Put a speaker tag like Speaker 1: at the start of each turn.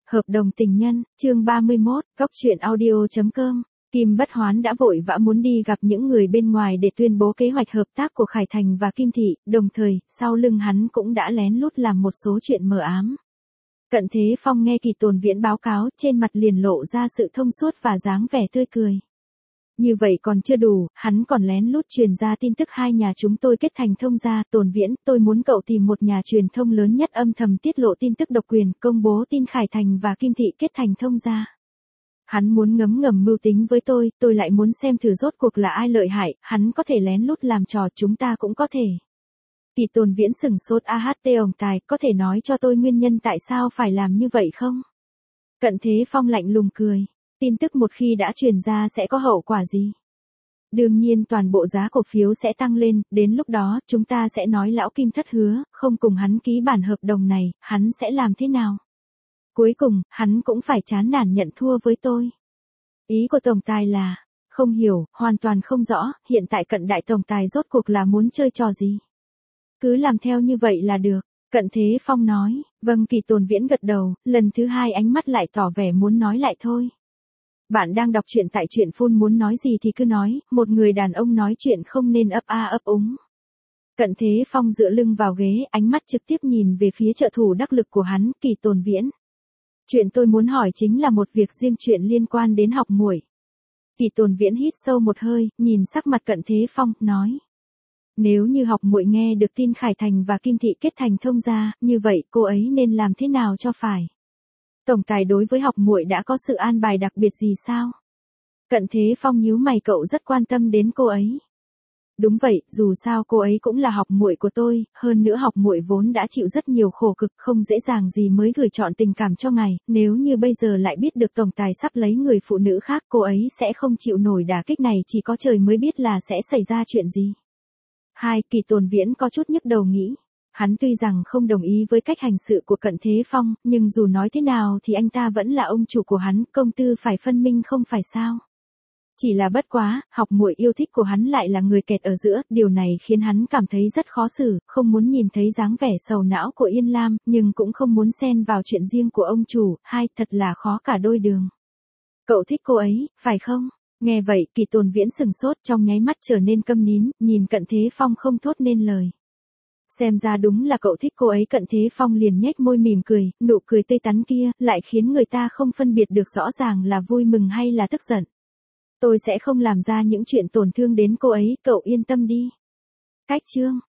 Speaker 1: Hợp đồng tình nhân, chương 31, góc truyện audio.com. Kim Bất Hoán đã vội vã muốn đi gặp những người bên ngoài để tuyên bố kế hoạch hợp tác của Khải Thành và Kim Thị, đồng thời, sau lưng hắn cũng đã lén lút làm một số chuyện mờ ám. Cận Thế Phong nghe Kỳ Tồn Viễn báo cáo, trên mặt liền lộ ra sự thông suốt và dáng vẻ tươi cười. Như vậy còn chưa đủ, hắn còn lén lút truyền ra tin tức hai nhà chúng tôi kết thành thông gia. Tồn Viễn, tôi muốn cậu tìm một nhà truyền thông lớn nhất âm thầm tiết lộ tin tức độc quyền, công bố tin Khải Thành và Kim Thị kết thành thông gia. Hắn muốn ngấm ngầm mưu tính với tôi lại muốn xem thử rốt cuộc là ai lợi hại, hắn có thể lén lút làm trò, chúng ta cũng có thể. Kỳ Tồn Viễn sừng sốt. Ông Tài, có thể nói cho tôi nguyên nhân tại sao phải làm như vậy không? Cận Thế Phong lạnh lùng cười. Tin tức một khi đã truyền ra sẽ có hậu quả gì? Đương nhiên toàn bộ giá cổ phiếu sẽ tăng lên, đến lúc đó chúng ta sẽ nói lão Kim thất hứa, không cùng hắn ký bản hợp đồng này, hắn sẽ làm thế nào? Cuối cùng, hắn cũng phải chán nản nhận thua với tôi. Ý của Tổng Tài là, không hiểu, hoàn toàn không rõ, hiện tại Cận Đại Tổng Tài rốt cuộc là muốn chơi trò gì? Cứ làm theo như vậy là được. Cận Thế Phong nói. Vâng. Kỳ Tồn Viễn gật đầu, lần thứ hai ánh mắt lại tỏ vẻ muốn nói lại thôi. Bạn đang đọc truyện tại truyện phun, muốn nói gì thì cứ nói, một người đàn ông nói chuyện không nên ấp a ấp úng. Cận Thế Phong dựa lưng vào ghế, ánh mắt trực tiếp nhìn về phía trợ thủ đắc lực của hắn, Kỳ Tồn Viễn. Chuyện tôi muốn hỏi chính là một việc riêng, chuyện liên quan đến Học Muội. Kỳ Tồn Viễn hít sâu một hơi, nhìn sắc mặt Cận Thế Phong, nói. Nếu như Học Muội nghe được tin Khải Thành và Kim Thị kết thành thông gia, như vậy cô ấy nên làm thế nào cho phải? Tổng Tài đối với Học Muội đã có sự an bài đặc biệt gì sao? Cận Thế Phong nhíu mày, cậu rất quan tâm đến cô ấy. Đúng vậy, dù sao cô ấy cũng là Học Muội của tôi, hơn nữa Học Muội vốn đã chịu rất nhiều khổ cực, không dễ dàng gì mới gửi trọn tình cảm cho ngài, nếu như bây giờ lại biết được Tổng Tài sắp lấy người phụ nữ khác, cô ấy sẽ không chịu nổi đả kích này, chỉ có trời mới biết là sẽ xảy ra chuyện gì. Kỳ Tồn Viễn có chút nhức đầu nghĩ. Hắn tuy rằng không đồng ý với cách hành sự của Cận Thế Phong, nhưng dù nói thế nào thì anh ta vẫn là ông chủ của hắn, công tư phải phân minh không phải sao? Chỉ là bất quá, Học Muội yêu thích của hắn lại là người kẹt ở giữa, điều này khiến hắn cảm thấy rất khó xử, không muốn nhìn thấy dáng vẻ sầu não của Yên Lam, nhưng cũng không muốn xen vào chuyện riêng của ông chủ, thật là khó cả đôi đường. Cậu thích cô ấy, phải không? Nghe vậy, Kỳ Tồn Viễn sừng sốt, trong nháy mắt trở nên câm nín, nhìn Cận Thế Phong không thốt nên lời. Xem ra đúng là cậu thích cô ấy. Cận Thế Phong liền nhếch môi mỉm cười, nụ cười tươi tắn kia, lại khiến người ta không phân biệt được rõ ràng là vui mừng hay là tức giận. Tôi sẽ không làm ra những chuyện tổn thương đến cô ấy, cậu yên tâm đi. Cách chương.